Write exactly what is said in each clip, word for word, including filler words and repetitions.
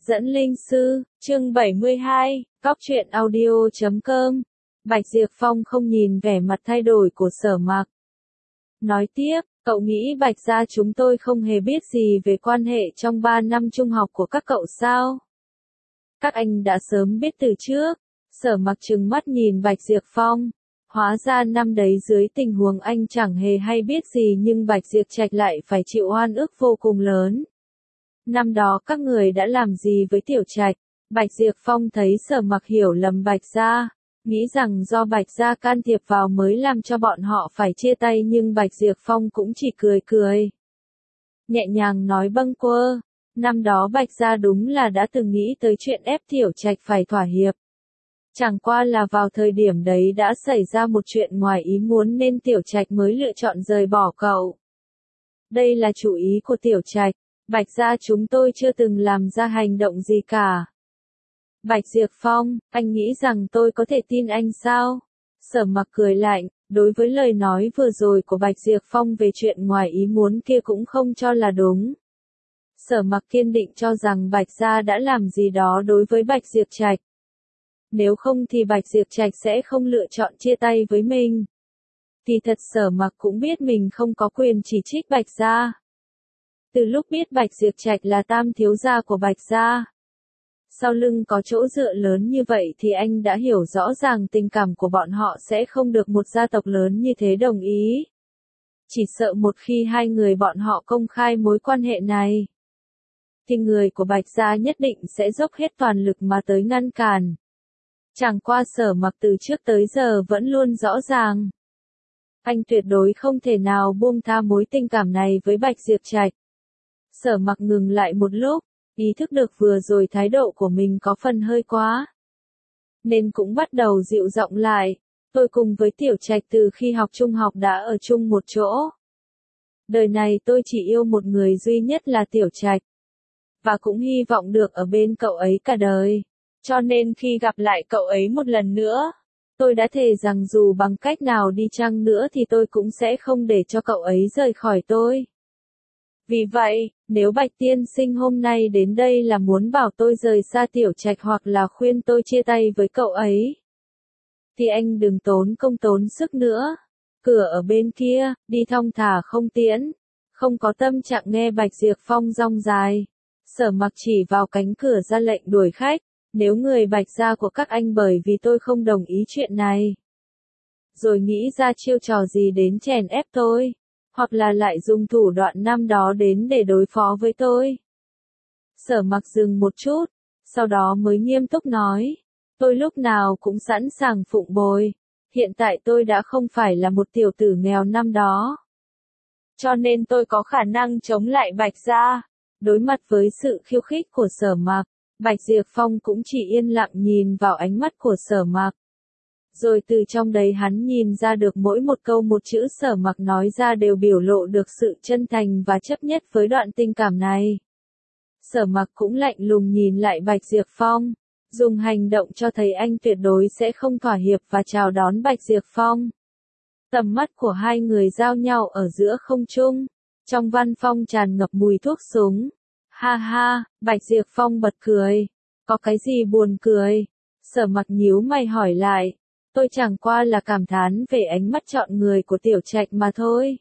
Dẫn linh sư, chương bảy mươi hai, cóc truyện audio chấm com. Bạch Diệp Phong không nhìn vẻ mặt thay đổi của Sở Mặc. Nói tiếp, cậu nghĩ Bạch gia chúng tôi không hề biết gì về quan hệ trong ba năm trung học của các cậu sao? Các anh đã sớm biết từ trước. Sở Mặc trừng mắt nhìn Bạch Diệp Phong. Hóa ra năm đấy dưới tình huống anh chẳng hề hay biết gì nhưng Bạch Diệp Trạch lại phải chịu oan ức vô cùng lớn. Năm đó các người đã làm gì với Tiểu Trạch? Bạch Diệp Phong thấy Sở Mặc hiểu lầm Bạch gia, nghĩ rằng do Bạch gia can thiệp vào mới làm cho bọn họ phải chia tay nhưng Bạch Diệp Phong cũng chỉ cười cười. Nhẹ nhàng nói bâng quơ, năm đó Bạch gia đúng là đã từng nghĩ tới chuyện ép Tiểu Trạch phải thỏa hiệp. Chẳng qua là vào thời điểm đấy đã xảy ra một chuyện ngoài ý muốn nên Tiểu Trạch mới lựa chọn rời bỏ cậu. Đây là chủ ý của Tiểu Trạch. Bạch gia chúng tôi chưa từng làm ra hành động gì cả. Bạch Diệp Phong, anh nghĩ rằng tôi có thể tin anh sao? Sở Mặc cười lạnh, đối với lời nói vừa rồi của Bạch Diệp Phong về chuyện ngoài ý muốn kia cũng không cho là đúng. Sở Mặc kiên định cho rằng Bạch gia đã làm gì đó đối với Bạch Diệp Trạch. Nếu không thì Bạch Diệp Trạch sẽ không lựa chọn chia tay với mình. Thì thật Sở Mặc cũng biết mình không có quyền chỉ trích Bạch gia. Từ lúc biết Bạch Diệp Trạch là tam thiếu gia của Bạch gia, sau lưng có chỗ dựa lớn như vậy thì anh đã hiểu rõ ràng tình cảm của bọn họ sẽ không được một gia tộc lớn như thế đồng ý. Chỉ sợ một khi hai người bọn họ công khai mối quan hệ này, thì người của Bạch gia nhất định sẽ dốc hết toàn lực mà tới ngăn cản. Chẳng qua Sở Mặc từ trước tới giờ vẫn luôn rõ ràng. Anh tuyệt đối không thể nào buông tha mối tình cảm này với Bạch Diệp Trạch. Sở Mặc ngừng lại một lúc, ý thức được vừa rồi thái độ của mình có phần hơi quá. Nên cũng bắt đầu dịu giọng lại, tôi cùng với Tiểu Trạch từ khi học trung học đã ở chung một chỗ. Đời này tôi chỉ yêu một người duy nhất là Tiểu Trạch. Và cũng hy vọng được ở bên cậu ấy cả đời. Cho nên khi gặp lại cậu ấy một lần nữa, tôi đã thề rằng dù bằng cách nào đi chăng nữa thì tôi cũng sẽ không để cho cậu ấy rời khỏi tôi. Vì vậy, nếu Bạch tiên sinh hôm nay đến đây là muốn bảo tôi rời xa Tiểu Trạch hoặc là khuyên tôi chia tay với cậu ấy, thì anh đừng tốn công tốn sức nữa. Cửa ở bên kia, đi thong thả không tiễn, không có tâm trạng nghe Bạch Diệp Phong rong dài. Sở Mặc chỉ vào cánh cửa ra lệnh đuổi khách, nếu người Bạch gia của các anh bởi vì tôi không đồng ý chuyện này, rồi nghĩ ra chiêu trò gì đến chèn ép tôi, hoặc là lại dùng thủ đoạn năm đó đến để đối phó với tôi. Sở Mặc dừng một chút, sau đó mới nghiêm túc nói, tôi lúc nào cũng sẵn sàng phụng bồi, hiện tại tôi đã không phải là một tiểu tử nghèo năm đó. Cho nên tôi có khả năng chống lại Bạch gia. Đối mặt với sự khiêu khích của Sở Mặc, Bạch Diệp Phong cũng chỉ yên lặng nhìn vào ánh mắt của Sở Mặc. Rồi từ trong đấy hắn nhìn ra được mỗi một câu một chữ Sở Mặc nói ra đều biểu lộ được sự chân thành và chấp nhất với đoạn tình cảm này. Sở Mặc cũng lạnh lùng nhìn lại Bạch Diệp Phong, dùng hành động cho thấy anh tuyệt đối sẽ không thỏa hiệp và chào đón Bạch Diệp Phong. Tầm mắt của hai người giao nhau ở giữa không trung, trong văn phòng tràn ngập mùi thuốc súng. Ha ha, Bạch Diệp Phong bật cười. Có cái gì buồn cười? Sở Mặc nhíu mày hỏi lại. Tôi chẳng qua là cảm thán về ánh mắt chọn người của Tiểu Trạch mà thôi.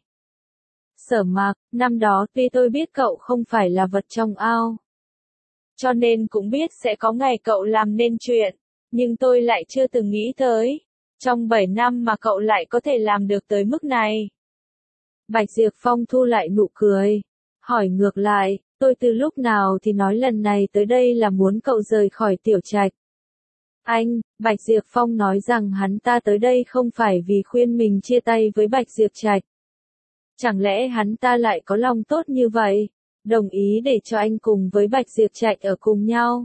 Sở Mặc, năm đó tuy tôi biết cậu không phải là vật trong ao, cho nên cũng biết sẽ có ngày cậu làm nên chuyện, nhưng tôi lại chưa từng nghĩ tới, trong bảy năm mà cậu lại có thể làm được tới mức này. Bạch Diệp Phong thu lại nụ cười, hỏi ngược lại, tôi từ lúc nào thì nói lần này tới đây là muốn cậu rời khỏi Tiểu Trạch. Anh, Bạch Diệp Phong nói rằng hắn ta tới đây không phải vì khuyên mình chia tay với Bạch Diệp Trạch. Chẳng lẽ hắn ta lại có lòng tốt như vậy, đồng ý để cho anh cùng với Bạch Diệp Trạch ở cùng nhau?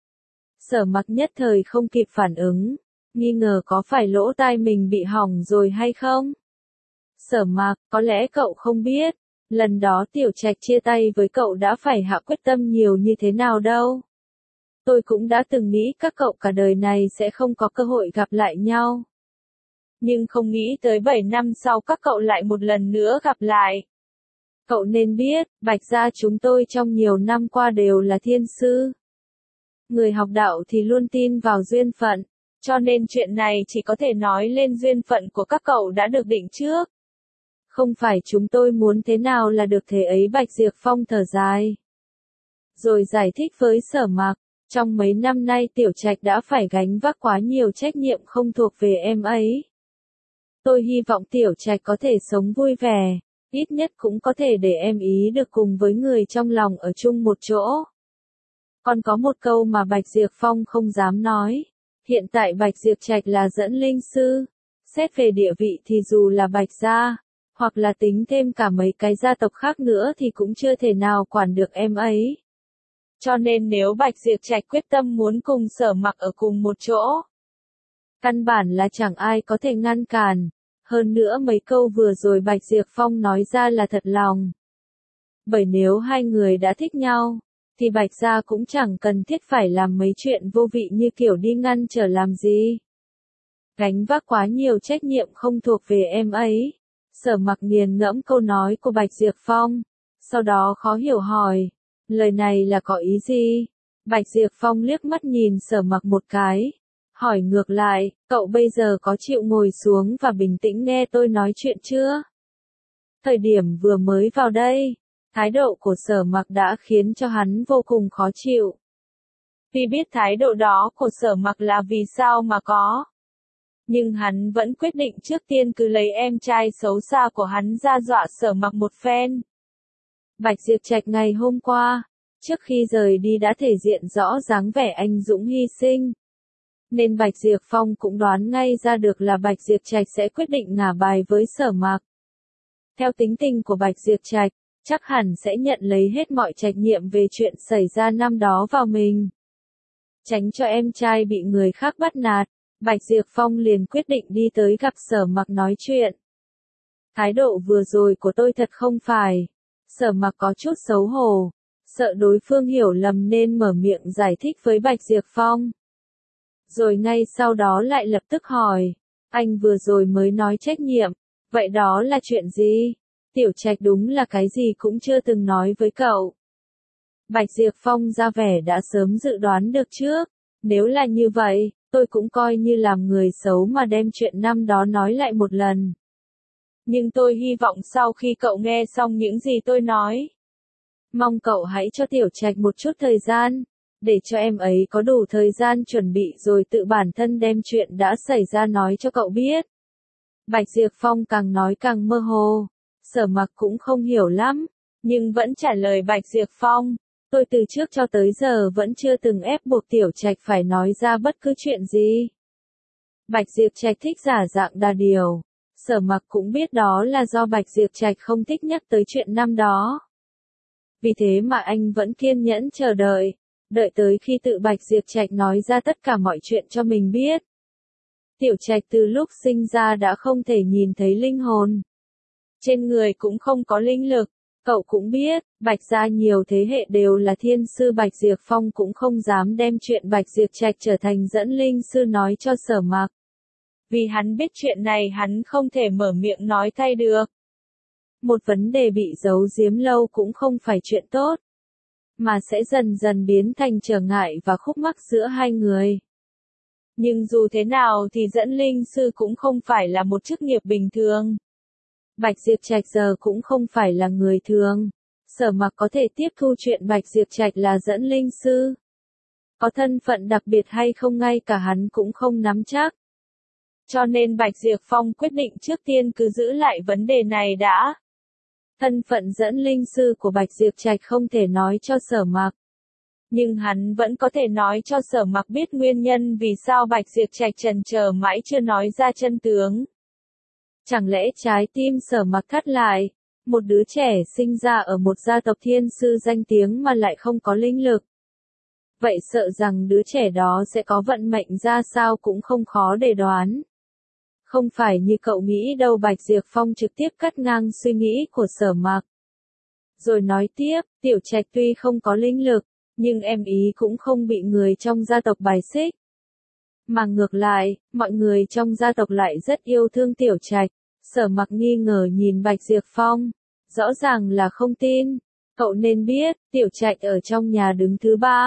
Sở Mặc nhất thời không kịp phản ứng, nghi ngờ có phải lỗ tai mình bị hỏng rồi hay không? Sở Mặc, có lẽ cậu không biết, lần đó Tiểu Trạch chia tay với cậu đã phải hạ quyết tâm nhiều như thế nào đâu. Tôi cũng đã từng nghĩ các cậu cả đời này sẽ không có cơ hội gặp lại nhau. Nhưng không nghĩ tới bảy năm sau các cậu lại một lần nữa gặp lại. Cậu nên biết, Bạch gia chúng tôi trong nhiều năm qua đều là thiên sư. Người học đạo thì luôn tin vào duyên phận, cho nên chuyện này chỉ có thể nói lên duyên phận của các cậu đã được định trước. Không phải chúng tôi muốn thế nào là được thế ấy. Bạch Diệp Phong thở dài. Rồi giải thích với Sở Mặc, trong mấy năm nay Tiểu Trạch đã phải gánh vác quá nhiều trách nhiệm không thuộc về em ấy. Tôi hy vọng Tiểu Trạch có thể sống vui vẻ, ít nhất cũng có thể để em ý được cùng với người trong lòng ở chung một chỗ. Còn có một câu mà Bạch Diệp Phong không dám nói. Hiện tại Bạch Diệp Trạch là dẫn linh sư. Xét về địa vị thì dù là Bạch gia, hoặc là tính thêm cả mấy cái gia tộc khác nữa thì cũng chưa thể nào quản được em ấy. Cho nên nếu Bạch Diệp Trạch quyết tâm muốn cùng Sở Mặc ở cùng một chỗ, căn bản là chẳng ai có thể ngăn cản. Hơn nữa mấy câu vừa rồi Bạch Diệp Phong nói ra là thật lòng. Bởi nếu hai người đã thích nhau, thì Bạch gia cũng chẳng cần thiết phải làm mấy chuyện vô vị như kiểu đi ngăn trở làm gì. Gánh vác quá nhiều trách nhiệm không thuộc về em ấy. Sở Mặc nghiền ngẫm câu nói của Bạch Diệp Phong, sau đó khó hiểu hỏi, lời này là có ý gì? Bạch Diệp Phong liếc mắt nhìn Sở Mặc một cái, hỏi ngược lại, cậu bây giờ có chịu ngồi xuống và bình tĩnh nghe tôi nói chuyện chưa? Thời điểm vừa mới vào đây, thái độ của Sở Mặc đã khiến cho hắn vô cùng khó chịu. Vì biết thái độ đó của Sở Mặc là vì sao mà có. Nhưng hắn vẫn quyết định trước tiên cứ lấy em trai xấu xa của hắn ra dọa Sở Mặc một phen. Bạch Diệp Trạch ngày hôm qua, trước khi rời đi đã thể diện rõ dáng vẻ anh dũng hy sinh. Nên Bạch Diệp Phong cũng đoán ngay ra được là Bạch Diệp Trạch sẽ quyết định ngả bài với Sở Mặc. Theo tính tình của Bạch Diệp Trạch, chắc hẳn sẽ nhận lấy hết mọi trách nhiệm về chuyện xảy ra năm đó vào mình. Tránh cho em trai bị người khác bắt nạt, Bạch Diệp Phong liền quyết định đi tới gặp Sở Mặc nói chuyện. Thái độ vừa rồi của tôi thật không phải. Sở Mặc có chút xấu hổ, sợ đối phương hiểu lầm nên mở miệng giải thích với Bạch Diệp Phong. Rồi ngay sau đó lại lập tức hỏi, anh vừa rồi mới nói trách nhiệm, vậy đó là chuyện gì? Tiểu Trạch đúng là cái gì cũng chưa từng nói với cậu. Bạch Diệp Phong ra vẻ đã sớm dự đoán được trước, nếu là như vậy, tôi cũng coi như làm người xấu mà đem chuyện năm đó nói lại một lần. Nhưng tôi hy vọng sau khi cậu nghe xong những gì tôi nói, mong cậu hãy cho Tiểu Trạch một chút thời gian, để cho em ấy có đủ thời gian chuẩn bị rồi tự bản thân đem chuyện đã xảy ra nói cho cậu biết. Bạch Diệp Phong càng nói càng mơ hồ, Sở Mặc cũng không hiểu lắm, nhưng vẫn trả lời Bạch Diệp Phong, tôi từ trước cho tới giờ vẫn chưa từng ép buộc Tiểu Trạch phải nói ra bất cứ chuyện gì. Bạch Diệp Trạch thích giả dạng đa điều, Sở Mặc cũng biết đó là do Bạch Diệp Trạch không thích nhắc tới chuyện năm đó. Vì thế mà anh vẫn kiên nhẫn chờ đợi, đợi tới khi tự Bạch Diệp Trạch nói ra tất cả mọi chuyện cho mình biết. Tiểu Trạch từ lúc sinh ra đã không thể nhìn thấy linh hồn. Trên người cũng không có linh lực, cậu cũng biết, Bạch gia nhiều thế hệ đều là thiên sư. Bạch Diệp Phong cũng không dám đem chuyện Bạch Diệp Trạch trở thành dẫn linh sư nói cho Sở Mặc. Vì hắn biết chuyện này hắn không thể mở miệng nói thay được. Một vấn đề bị giấu giếm lâu cũng không phải chuyện tốt, mà sẽ dần dần biến thành trở ngại và khúc mắc giữa hai người. Nhưng dù thế nào thì dẫn linh sư cũng không phải là một chức nghiệp bình thường. Bạch Diệp Trạch giờ cũng không phải là người thường. Sở Mặc có thể tiếp thu chuyện Bạch Diệp Trạch là dẫn linh sư. Có thân phận đặc biệt hay không ngay cả hắn cũng không nắm chắc. Cho nên Bạch Diệp Phong quyết định trước tiên cứ giữ lại vấn đề này đã. Thân phận dẫn linh sư của Bạch Diệp Trạch không thể nói cho Sở Mặc. Nhưng hắn vẫn có thể nói cho Sở Mặc biết nguyên nhân vì sao Bạch Diệp Trạch chần chờ mãi chưa nói ra chân tướng. Chẳng lẽ trái tim Sở Mặc thắt lại, một đứa trẻ sinh ra ở một gia tộc thiên sư danh tiếng mà lại không có linh lực. Vậy sợ rằng đứa trẻ đó sẽ có vận mệnh ra sao cũng không khó để đoán. Không phải như cậu nghĩ đâu. Bạch Diệp Phong trực tiếp cắt ngang suy nghĩ của Sở Mặc. Rồi nói tiếp, Tiểu Trạch tuy không có linh lực, nhưng em ý cũng không bị người trong gia tộc bài xích. Mà ngược lại, mọi người trong gia tộc lại rất yêu thương Tiểu Trạch. Sở Mặc nghi ngờ nhìn Bạch Diệp Phong, rõ ràng là không tin. Cậu nên biết, Tiểu Trạch ở trong nhà đứng thứ ba,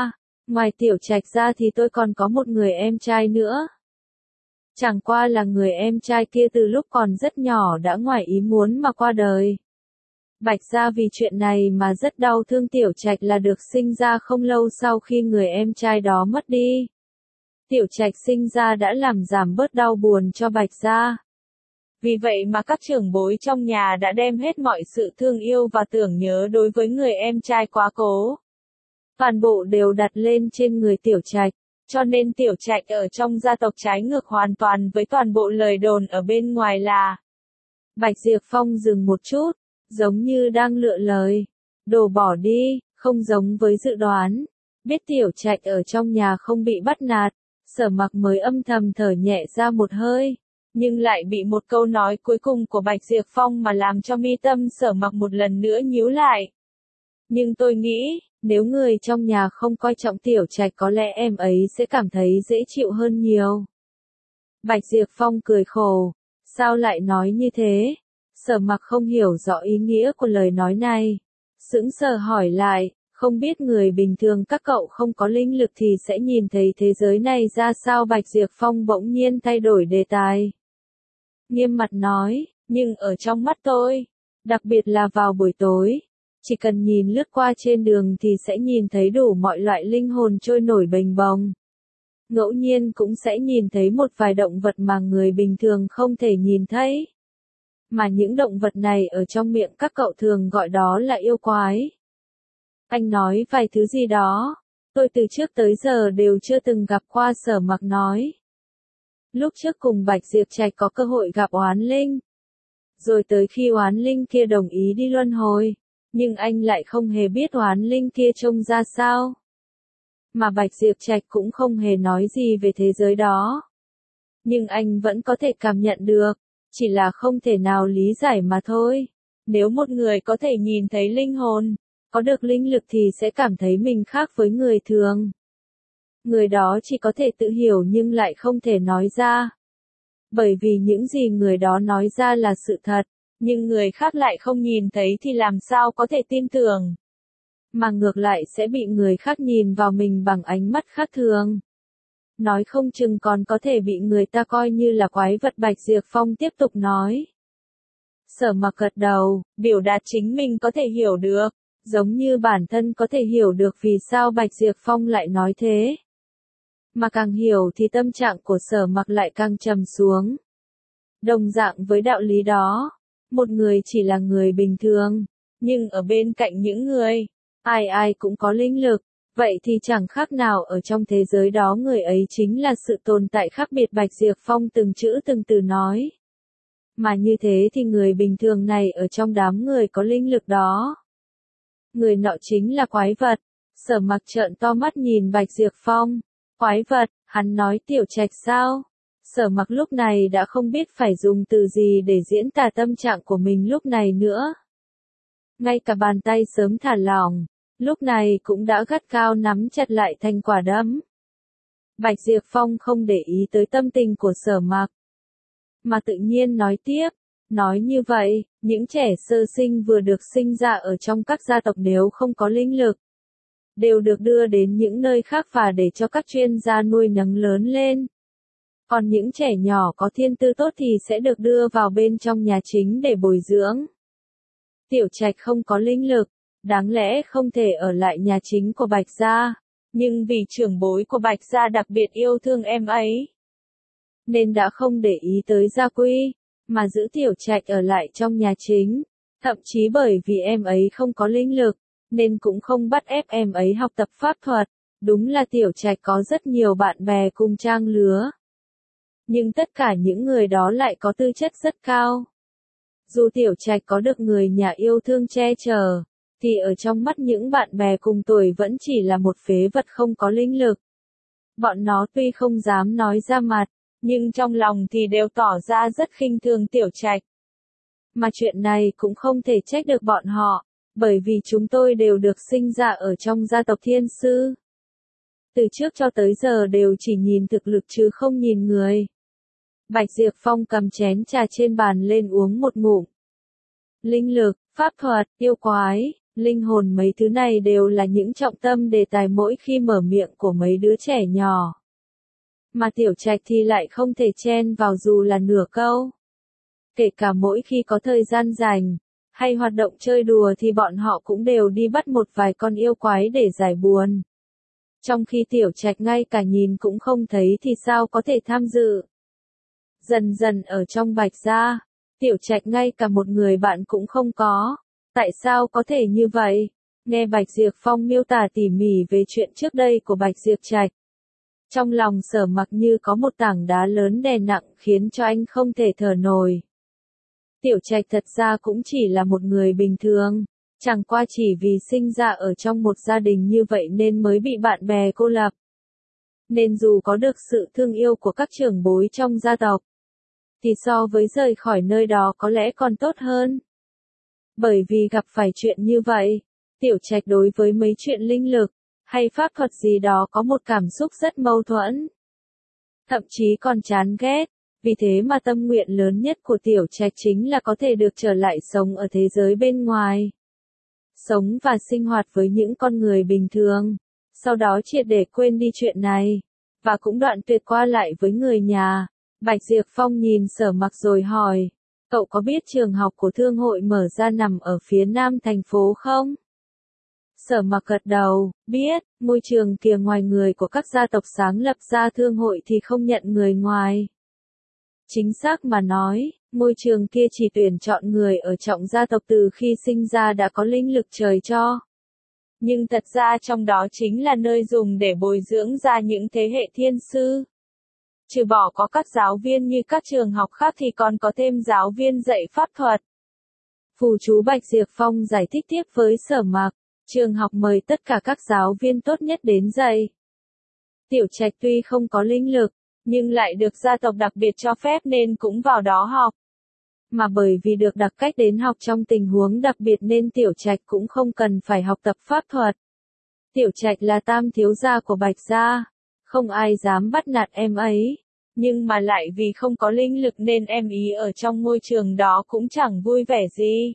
Ngoài Tiểu Trạch ra thì tôi còn có một người em trai nữa. Chẳng qua là người em trai kia từ lúc còn rất nhỏ đã ngoài ý muốn mà qua đời. Bạch gia vì chuyện này mà rất đau thương Tiểu Trạch là được sinh ra không lâu sau khi người em trai đó mất đi. Tiểu Trạch sinh ra đã làm giảm bớt đau buồn cho Bạch gia. Vì vậy mà các trưởng bối trong nhà đã đem hết mọi sự thương yêu và tưởng nhớ đối với người em trai quá cố. Toàn bộ đều đặt lên trên người Tiểu Trạch, cho nên Tiểu Trạch ở trong gia tộc trái ngược hoàn toàn với toàn bộ lời đồn ở bên ngoài là. Bạch Diệp Phong dừng một chút, giống như đang lựa lời. Đồ bỏ đi, không giống với dự đoán. Biết Tiểu Trạch ở trong nhà không bị bắt nạt, Sở Mặc mới âm thầm thở nhẹ ra một hơi. Nhưng lại bị một câu nói cuối cùng của Bạch Diệp Phong mà làm cho mi tâm Sở Mặc một lần nữa nhíu lại. Nhưng tôi nghĩ, nếu người trong nhà không coi trọng Tiểu Trạch có lẽ em ấy sẽ cảm thấy dễ chịu hơn nhiều. Bạch Diệp Phong cười khổ, sao lại nói như thế? Sở Mặc không hiểu rõ ý nghĩa của lời nói này. Sững sờ hỏi lại, không biết người bình thường các cậu không có linh lực thì sẽ nhìn thấy thế giới này ra sao? Bạch Diệp Phong bỗng nhiên thay đổi đề tài. Nghiêm mặt nói, nhưng ở trong mắt tôi, đặc biệt là vào buổi tối, chỉ cần nhìn lướt qua trên đường thì sẽ nhìn thấy đủ mọi loại linh hồn trôi nổi bềnh bồng. Ngẫu nhiên cũng sẽ nhìn thấy một vài động vật mà người bình thường không thể nhìn thấy. Mà những động vật này ở trong miệng các cậu thường gọi đó là yêu quái. Anh nói vài thứ gì đó, tôi từ trước tới giờ đều chưa từng gặp qua. Sở Mặc nói. Lúc trước cùng Bạch Diệp Trạch có cơ hội gặp oán linh. Rồi tới khi oán linh kia đồng ý đi luân hồi, nhưng anh lại không hề biết oán linh kia trông ra sao. Mà Bạch Diệp Trạch cũng không hề nói gì về thế giới đó. Nhưng anh vẫn có thể cảm nhận được, chỉ là không thể nào lý giải mà thôi. Nếu một người có thể nhìn thấy linh hồn, có được linh lực thì sẽ cảm thấy mình khác với người thường. Người đó chỉ có thể tự hiểu nhưng lại không thể nói ra. Bởi vì những gì người đó nói ra là sự thật, nhưng người khác lại không nhìn thấy thì làm sao có thể tin tưởng. Mà ngược lại sẽ bị người khác nhìn vào mình bằng ánh mắt khác thường. Nói không chừng còn có thể bị người ta coi như là quái vật. Bạch Diệp Phong tiếp tục nói. Sở Mặc gật đầu, biểu đạt chính mình có thể hiểu được, giống như bản thân có thể hiểu được vì sao Bạch Diệp Phong lại nói thế. Mà càng hiểu thì tâm trạng của Sở Mặc lại càng trầm xuống. Đồng dạng với đạo lý đó, một người chỉ là người bình thường, nhưng ở bên cạnh những người, ai ai cũng có linh lực, vậy thì chẳng khác nào ở trong thế giới đó người ấy chính là sự tồn tại khác biệt. Bạch Diệp Phong từng chữ từng từ nói. Mà như thế thì người bình thường này ở trong đám người có linh lực đó. Người nọ chính là quái vật. Sở Mặc trợn to mắt nhìn Bạch Diệp Phong. Quái vật, hắn nói Tiểu Trạch sao? Sở Mặc lúc này đã không biết phải dùng từ gì để diễn tả tâm trạng của mình lúc này nữa. Ngay cả bàn tay sớm thả lỏng, lúc này cũng đã gắt cao nắm chặt lại thành quả đấm. Bạch Diệp Phong không để ý tới tâm tình của Sở Mặc, mà tự nhiên nói tiếp, nói như vậy, những trẻ sơ sinh vừa được sinh ra ở trong các gia tộc nếu không có linh lực, đều được đưa đến những nơi khác và để cho các chuyên gia nuôi nấng lớn lên. Còn những trẻ nhỏ có thiên tư tốt thì sẽ được đưa vào bên trong nhà chính để bồi dưỡng. Tiểu Trạch không có linh lực, đáng lẽ không thể ở lại nhà chính của Bạch gia, nhưng vì trưởng bối của Bạch gia đặc biệt yêu thương em ấy, nên đã không để ý tới gia quy, mà giữ Tiểu Trạch ở lại trong nhà chính. Thậm chí bởi vì em ấy không có linh lực, nên cũng không bắt ép em ấy học tập pháp thuật. Đúng là Tiểu Trạch có rất nhiều bạn bè cùng trang lứa. Nhưng tất cả những người đó lại có tư chất rất cao. Dù Tiểu Trạch có được người nhà yêu thương che chở, thì ở trong mắt những bạn bè cùng tuổi vẫn chỉ là một phế vật không có linh lực. Bọn nó tuy không dám nói ra mặt, nhưng trong lòng thì đều tỏ ra rất khinh thường Tiểu Trạch. Mà chuyện này cũng không thể trách được bọn họ, bởi vì chúng tôi đều được sinh ra ở trong gia tộc thiên sư. Từ trước cho tới giờ đều chỉ nhìn thực lực chứ không nhìn người. Bạch Diệp Phong cầm chén trà trên bàn lên uống một ngụm. Linh lực, pháp thuật, yêu quái, linh hồn mấy thứ này đều là những trọng tâm đề tài mỗi khi mở miệng của mấy đứa trẻ nhỏ. Mà Tiểu Trạch thì lại không thể chen vào dù là nửa câu. Kể cả mỗi khi có thời gian rảnh, hay hoạt động chơi đùa thì bọn họ cũng đều đi bắt một vài con yêu quái để giải buồn. Trong khi Tiểu Trạch ngay cả nhìn cũng không thấy thì sao có thể tham dự. Dần dần ở trong Bạch gia, Tiểu Trạch ngay cả một người bạn cũng không có. Tại sao có thể như vậy? Nghe Bạch Diệp Phong miêu tả tỉ mỉ về chuyện trước đây của Bạch Diệp Trạch. Trong lòng Sở Mặc như có một tảng đá lớn đè nặng khiến cho anh không thể thở nổi. Tiểu Trạch thật ra cũng chỉ là một người bình thường, chẳng qua chỉ vì sinh ra ở trong một gia đình như vậy nên mới bị bạn bè cô lập. Nên dù có được sự thương yêu của các trưởng bối trong gia tộc, thì so với rời khỏi nơi đó có lẽ còn tốt hơn. Bởi vì gặp phải chuyện như vậy, Tiểu Trạch đối với mấy chuyện linh lực, hay pháp thuật gì đó có một cảm xúc rất mâu thuẫn. Thậm chí còn chán ghét, vì thế mà tâm nguyện lớn nhất của Tiểu Trạch chính là có thể được trở lại sống ở thế giới bên ngoài. Sống và sinh hoạt với những con người bình thường, sau đó triệt để quên đi chuyện này, và cũng đoạn tuyệt qua lại với người nhà. Bạch Diệp Phong nhìn Sở Mặc rồi hỏi, cậu có biết trường học của thương hội mở ra nằm ở phía nam thành phố không? Sở Mặc gật đầu, biết, môi trường kia ngoài người của các gia tộc sáng lập ra thương hội thì không nhận người ngoài. Chính xác mà nói, môi trường kia chỉ tuyển chọn người ở trọng gia tộc từ khi sinh ra đã có linh lực trời cho. Nhưng thật ra trong đó chính là nơi dùng để bồi dưỡng ra những thế hệ thiên sư. Trừ bỏ có các giáo viên như các trường học khác thì còn có thêm giáo viên dạy pháp thuật. Phù chú Bạch Diệp Phong giải thích tiếp với Sở Mặc, trường học mời tất cả các giáo viên tốt nhất đến dạy. Tiểu Trạch tuy không có linh lực, nhưng lại được gia tộc đặc biệt cho phép nên cũng vào đó học. Mà bởi vì được đặc cách đến học trong tình huống đặc biệt nên Tiểu Trạch cũng không cần phải học tập pháp thuật. Tiểu Trạch là tam thiếu gia của Bạch gia, không ai dám bắt nạt em ấy, nhưng mà lại vì không có linh lực nên em ý ở trong môi trường đó cũng chẳng vui vẻ gì.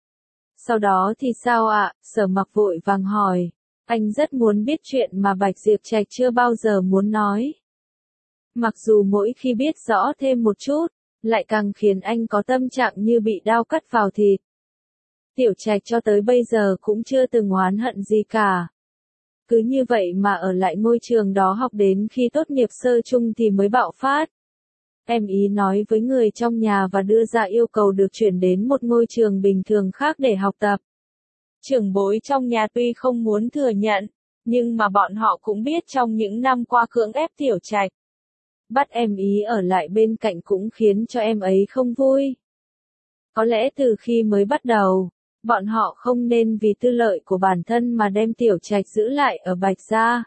Sau đó thì sao ạ? Sở Mặc vội vàng hỏi, anh rất muốn biết chuyện mà Bạch Diệp Trạch chưa bao giờ muốn nói. Mặc dù mỗi khi biết rõ thêm một chút, lại càng khiến anh có tâm trạng như bị đao cắt vào thịt. Tiểu Trạch cho tới bây giờ cũng chưa từng oán hận gì cả. Cứ như vậy mà ở lại ngôi trường đó học đến khi tốt nghiệp sơ chung thì mới bạo phát. Em ý nói với người trong nhà và đưa ra yêu cầu được chuyển đến một ngôi trường bình thường khác để học tập. Trưởng bối trong nhà tuy không muốn thừa nhận, nhưng mà bọn họ cũng biết trong những năm qua cưỡng ép Tiểu Trạch. Bắt em ý ở lại bên cạnh cũng khiến cho em ấy không vui. Có lẽ từ khi mới bắt đầu, bọn họ không nên vì tư lợi của bản thân mà đem Tiểu Trạch giữ lại ở Bạch gia.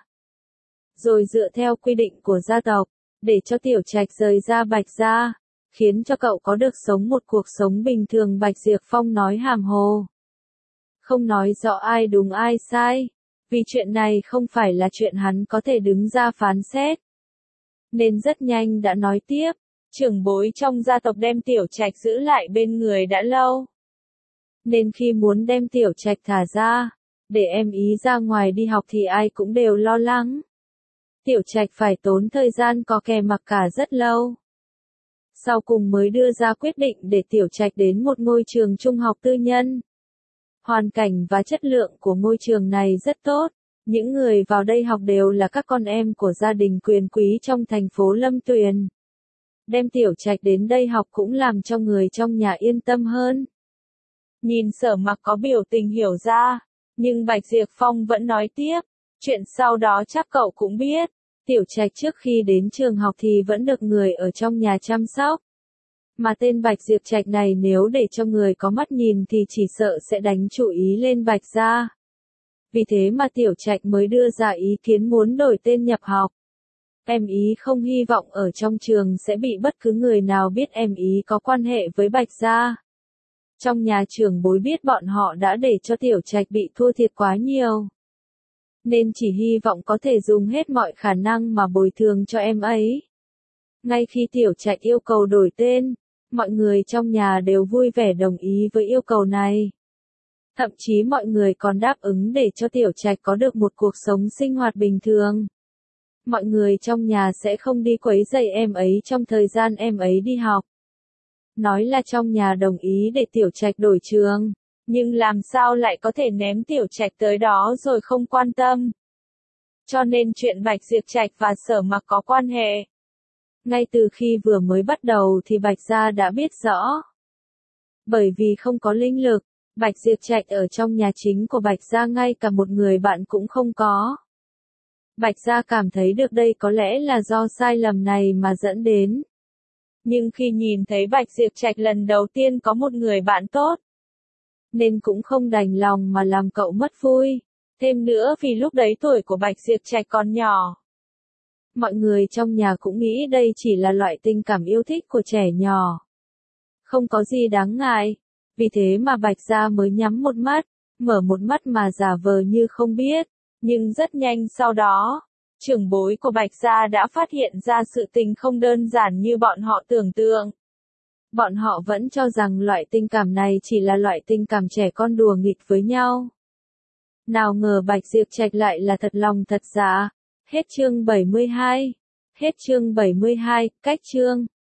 Rồi dựa theo quy định của gia tộc, để cho Tiểu Trạch rời ra Bạch gia, khiến cho cậu có được sống một cuộc sống bình thường. Bạch Diệp Phong nói hàm hồ. Không nói rõ ai đúng ai sai, vì chuyện này không phải là chuyện hắn có thể đứng ra phán xét. Nên rất nhanh đã nói tiếp, trưởng bối trong gia tộc đem Tiểu Trạch giữ lại bên người đã lâu. Nên khi muốn đem Tiểu Trạch thả ra, để em ý ra ngoài đi học thì ai cũng đều lo lắng. Tiểu Trạch phải tốn thời gian có kè mặc cả rất lâu. Sau cùng mới đưa ra quyết định để Tiểu Trạch đến một ngôi trường trung học tư nhân. Hoàn cảnh và chất lượng của ngôi trường này rất tốt. Những người vào đây học đều là các con em của gia đình quyền quý trong thành phố Lâm Tuyền. Đem Tiểu Trạch đến đây học cũng làm cho người trong nhà yên tâm hơn. Nhìn Sở Mặc có biểu tình hiểu ra, nhưng Bạch Diệp Phong vẫn nói tiếp, chuyện sau đó chắc cậu cũng biết. Tiểu Trạch trước khi đến trường học thì vẫn được người ở trong nhà chăm sóc. Mà tên Bạch Diệp Trạch này nếu để cho người có mắt nhìn thì chỉ sợ sẽ đánh chú ý lên Bạch gia. Vì thế mà Tiểu Trạch mới đưa ra ý kiến muốn đổi tên nhập học. Em ý không hy vọng ở trong trường sẽ bị bất cứ người nào biết em ý có quan hệ với Bạch gia. Trong nhà trưởng bối biết bọn họ đã để cho Tiểu Trạch bị thua thiệt quá nhiều. Nên chỉ hy vọng có thể dùng hết mọi khả năng mà bồi thường cho em ấy. Ngay khi Tiểu Trạch yêu cầu đổi tên, mọi người trong nhà đều vui vẻ đồng ý với yêu cầu này. Thậm chí mọi người còn đáp ứng để cho Tiểu Trạch có được một cuộc sống sinh hoạt bình thường. Mọi người trong nhà sẽ không đi quấy rầy em ấy trong thời gian em ấy đi học. Nói là trong nhà đồng ý để Tiểu Trạch đổi trường, nhưng làm sao lại có thể ném Tiểu Trạch tới đó rồi không quan tâm. Cho nên chuyện Bạch Diệp Trạch và Sở Mặc có quan hệ. Ngay từ khi vừa mới bắt đầu thì Bạch Gia đã biết rõ. Bởi vì không có linh lực, Bạch Diệp Trạch ở trong nhà chính của Bạch Gia ngay cả một người bạn cũng không có. Bạch Gia cảm thấy được đây có lẽ là do sai lầm này mà dẫn đến. Nhưng khi nhìn thấy Bạch Diệp Trạch lần đầu tiên có một người bạn tốt, nên cũng không đành lòng mà làm cậu mất vui. Thêm nữa vì lúc đấy tuổi của Bạch Diệp Trạch còn nhỏ. Mọi người trong nhà cũng nghĩ đây chỉ là loại tình cảm yêu thích của trẻ nhỏ. Không có gì đáng ngại. Vì thế mà Bạch Gia mới nhắm một mắt, mở một mắt mà giả vờ như không biết. Nhưng rất nhanh sau đó, trưởng bối của Bạch Gia đã phát hiện ra sự tình không đơn giản như bọn họ tưởng tượng. Bọn họ vẫn cho rằng loại tình cảm này chỉ là loại tình cảm trẻ con đùa nghịch với nhau. Nào ngờ Bạch Diệp Trạch lại là thật lòng thật dạ. Hết chương bảy mươi hai. Hết chương bảy mươi hai, cách chương.